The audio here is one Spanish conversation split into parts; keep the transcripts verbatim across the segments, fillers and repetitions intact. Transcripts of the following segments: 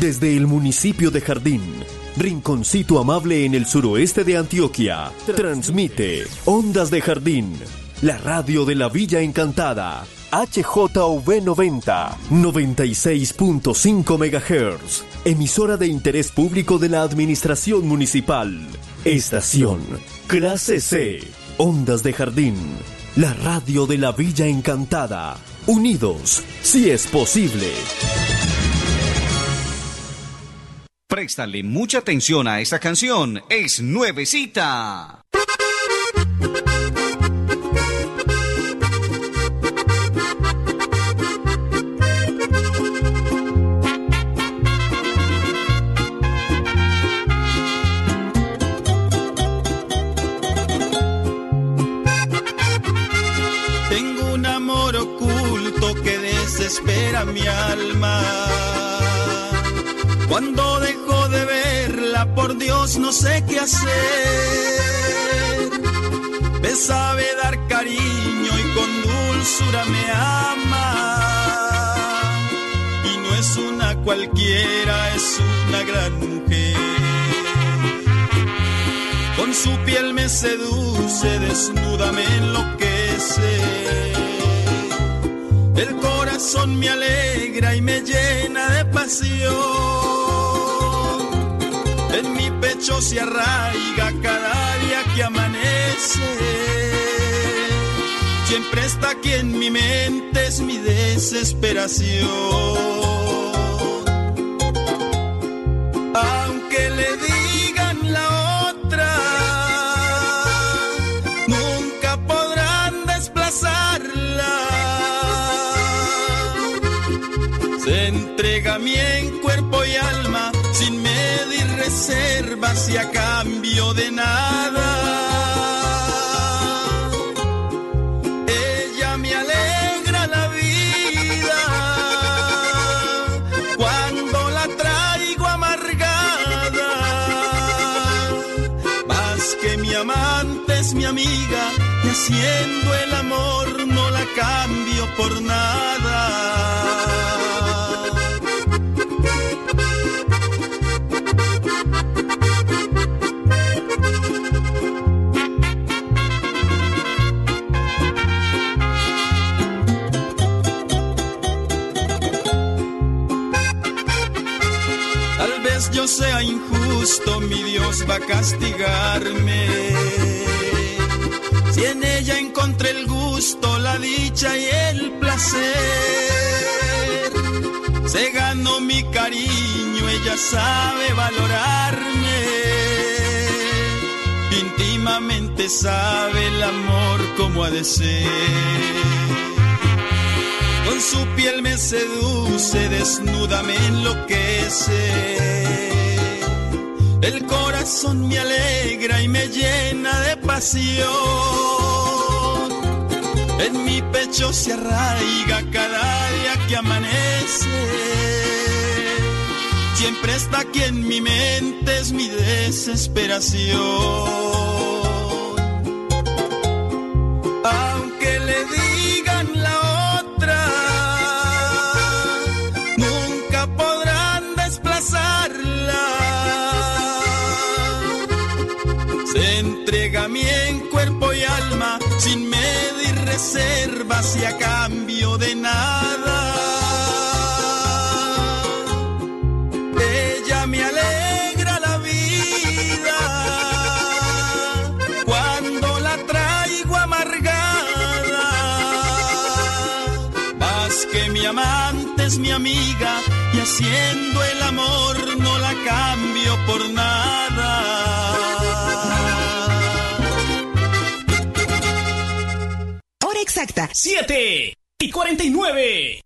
Desde el municipio de Jardín, rinconcito amable en el suroeste de Antioquia, transmite Ondas de Jardín, la radio de la Villa Encantada, H J V noventa, noventa y seis punto cinco megahertz, emisora de interés público de la Administración Municipal. Estación Clase C, Ondas de Jardín, la radio de la Villa Encantada. Unidos, si es posible. Préstale mucha atención a esta canción, es nuevecita. Tengo un amor oculto que desespera mi alma. Cuando dejo de verla, por Dios no sé qué hacer. Me sabe dar cariño y con dulzura me ama. Y no es una cualquiera, es una gran mujer. Con su piel me seduce, desnuda me enloquece. El corazón me alegra y me llena de pasión. En mi pecho se arraiga cada día que amanece. Siempre está aquí en mi mente, es mi desesperación. Aunque le digan la otra, nunca podrán desplazarla. Se entrega a mí en cuerpo y alma, sin medir reservas y a cambio de nada. Ella me alegra la vida cuando la traigo amargada. Más que mi amante es mi amiga, y haciendo el amor no la cambio por nada. Yo sea injusto, mi Dios va a castigarme. Si en ella encontré el gusto, la dicha y el placer, se ganó mi cariño, ella sabe valorarme. Íntimamente sabe el amor como ha de ser. Con su piel me seduce, desnuda me enloquece. El corazón me alegra y me llena de pasión. En mi pecho se arraiga cada día que amanece. Siempre está aquí en mi mente, es mi desesperación. Aunque le digan la entrega a mí en cuerpo y alma, sin medir reservas y a cambio de nada. Ella me alegra la vida cuando la traigo amargada. Más que mi amante es mi amiga, y haciendo el amor no la cambio por nada. Exacta. siete y cuarenta y nueve.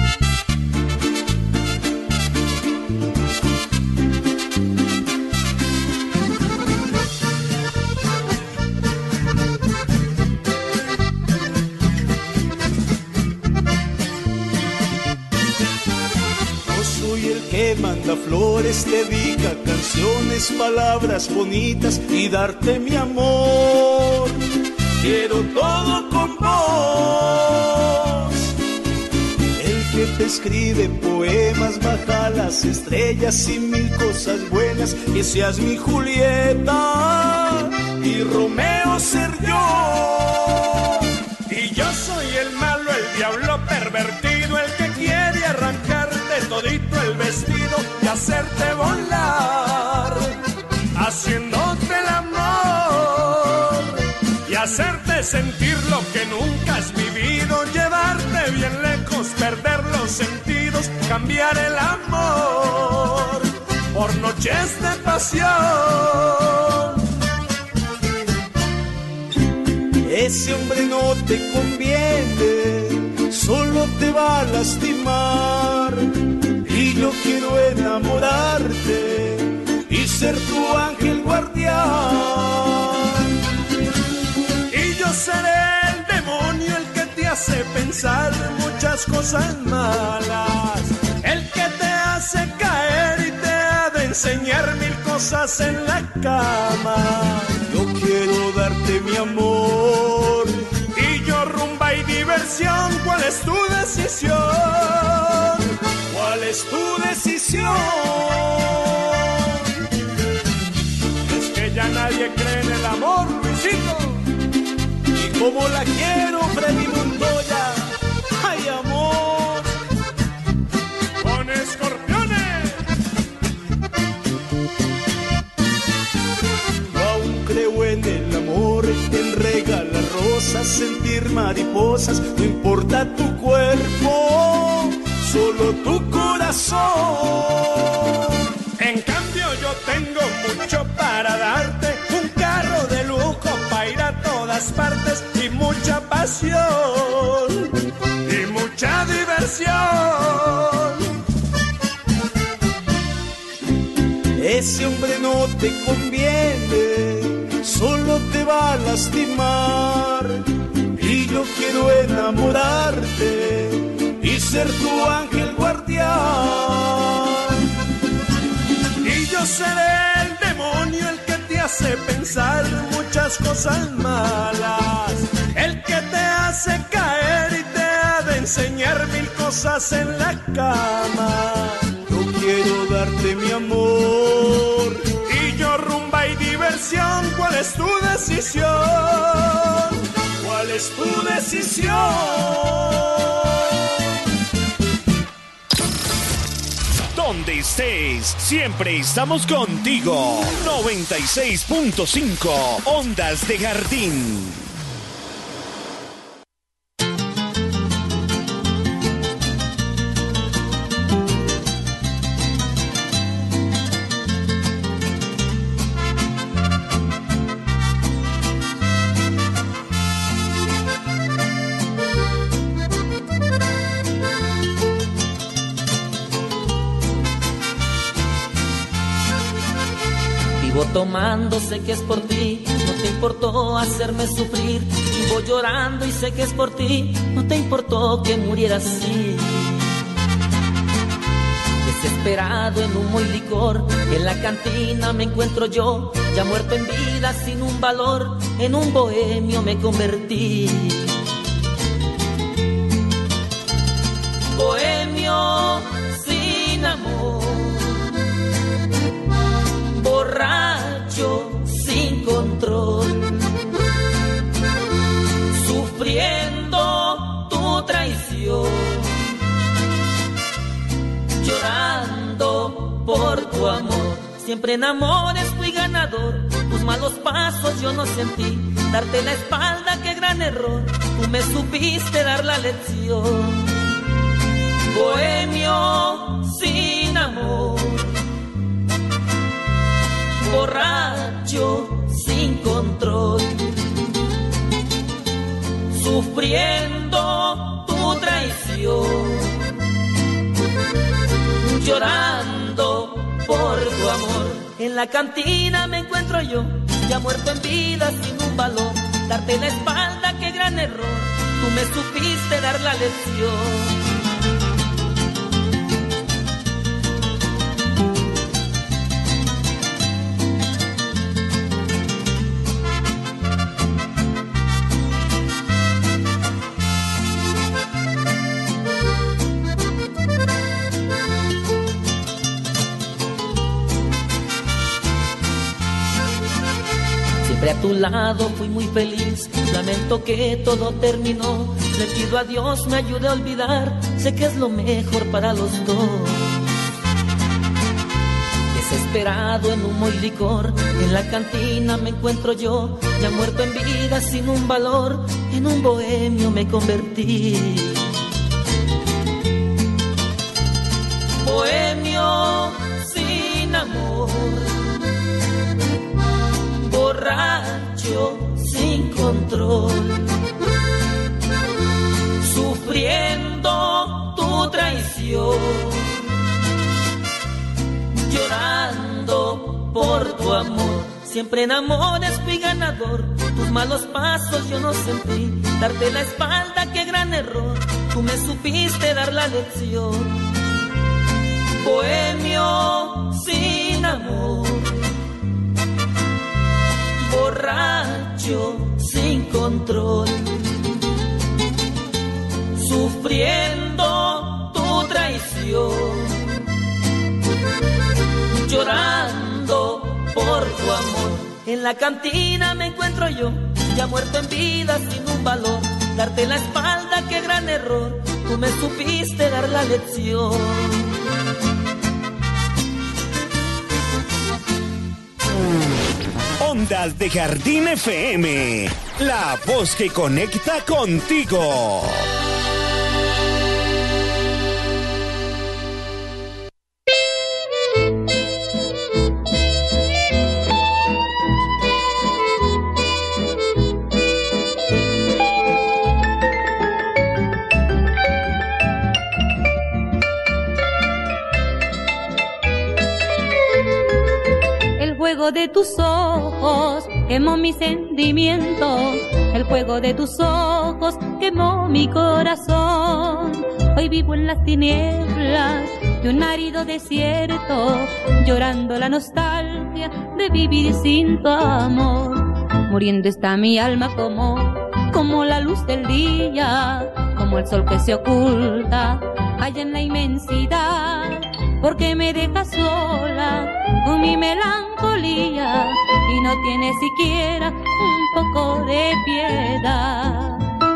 No soy el que manda flores, dedica canciones, palabras bonitas y darte mi amor. Quiero todo con vos. El que que te escribe poemas, baja las estrellas y mil cosas buenas, que seas mi Julieta y Romeo ser yo. Y yo soy el malo, el diablo pervertido, el que quiere arrancarte todito el vestido y hacerte volar, haciéndote el amor y hacerte sentir lo que nunca has vivido, llevarte bien lejos, perder los sentidos, cambiar el amor por noches de pasión. Ese hombre no te conviene, solo te va a lastimar, y yo quiero enamorarte y ser tu ángel guardián. Y yo seré el demonio, el que te hace pensar muchas cosas malas, el que te hace caer y te ha de enseñar mil cosas en la cama. Yo quiero darte mi amor y yo rumba y diversión. ¿Cuál es tu decisión? ¿Cuál es tu decisión? Es que ya nadie cree en el amor, Luisito. Y como la quiero, Freddy Montoya. ¡Ay, amor! Con escorpiones. Yo aún creo en el amor, en regalar rosas, sentir mariposas. No importa tu cuerpo, solo tu corazón. En cambio yo tengo mucho para darte, un carro de lujo para ir a todas partes, y mucha pasión y mucha diversión. Ese hombre no te conviene, solo te va a lastimar, y yo quiero enamorarte y ser tu ángel guardián. Y yo seré el demonio, el que te hace pensar muchas cosas malas, el que te hace caer y te ha de enseñar mil cosas en la cama. Yo quiero darte mi amor y yo rumba y diversión. ¿Cuál es tu decisión? ¿Cuál es tu decisión? Donde estés, siempre estamos contigo. noventa y seis punto cinco Ondas de Jardín. Tomando, sé que es por ti, no te importó hacerme sufrir. Vivo llorando y sé que es por ti, no te importó que muriera así. Desesperado en humo y licor, en la cantina me encuentro yo, ya muerto en vida sin un valor, en un bohemio me convertí. Bohemio sin amor, borracho sin control, sufriendo tu traición, llorando por tu amor. Siempre en amores fui ganador, tus malos pasos yo no sentí, darte la espalda, qué gran error, tú me supiste dar la lección. Bohemio sin amor, borracho sin control, sufriendo tu traición, llorando por tu amor. En la cantina me encuentro yo, ya muerto en vida sin un valor, darte la espalda, qué gran error, tú me supiste dar la lección. Siempre a tu lado fui muy feliz, lamento que todo terminó. Le pido a Dios me ayude a olvidar, sé que es lo mejor para los dos. Desesperado en humo y licor, en la cantina me encuentro yo, ya muerto en vida sin un valor, en un bohemio me convertí. Bohemio sin amor, borracho sin control, sufriendo tu traición, llorando por tu amor. Siempre en amores fui ganador, tus malos pasos yo no sentí, darte la espalda qué gran error, tú me supiste dar la lección. Bohemio sin amor, borracho sin control, sufriendo tu traición, llorando por tu amor. En la cantina me encuentro yo, ya muerto en vida sin un valor, darte la espalda qué gran error, tú me supiste dar la lección. Ondas de Jardín F M, la voz que conecta contigo. De tus ojos quemó mi sentimiento, el fuego de tus ojos quemó mi corazón. Hoy vivo en las tinieblas de un árido desierto, llorando la nostalgia de vivir sin tu amor. Muriendo está mi alma como, como la luz del día, como el sol que se oculta allá en la inmensidad. Porque me dejas sola con mi melancolía y no tienes siquiera un poco de piedad.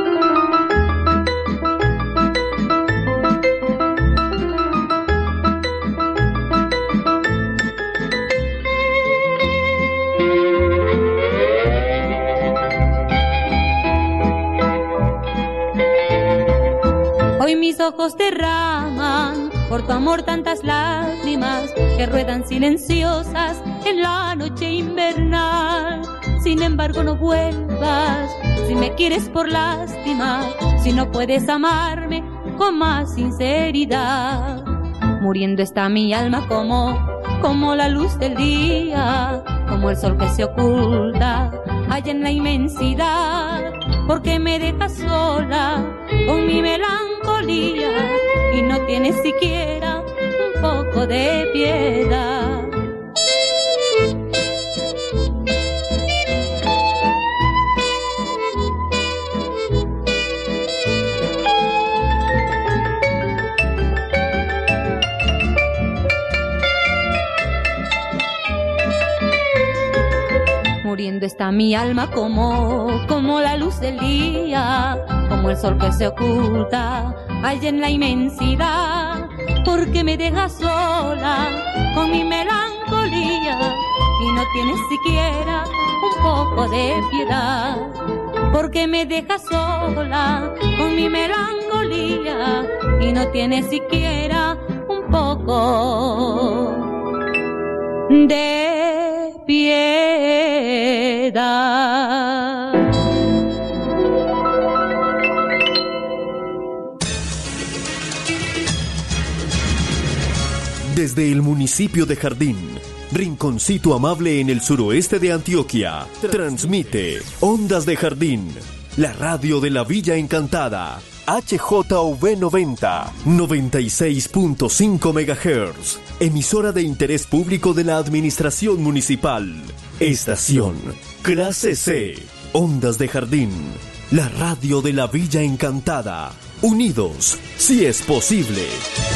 Hoy mis ojos derraman por tu amor tantas lágrimas que ruedan silenciosas en la noche invernal. Sin embargo no vuelvas, si me quieres por lástima, si no puedes amarme con más sinceridad. Muriendo está mi alma como, como la luz del día, como el sol que se oculta allá en la inmensidad. Porque me dejas sola con mi melancolía y no tienes siquiera un poco de piedad. Muriendo está mi alma como, como la luz del día, como el sol que se oculta allá en la inmensidad. Porque me dejas sola con mi melancolía y no tienes siquiera un poco de piedad. Porque me dejas sola con mi melancolía y no tienes siquiera un poco de piedad. Desde el municipio de Jardín, rinconcito amable en el suroeste de Antioquia, transmite Ondas de Jardín, la radio de la Villa Encantada, H J V noventa, noventa y seis punto cinco megahertz, emisora de interés público de la Administración Municipal. Estación Clase C, Ondas de Jardín, la radio de la Villa Encantada. Unidos, si es posible.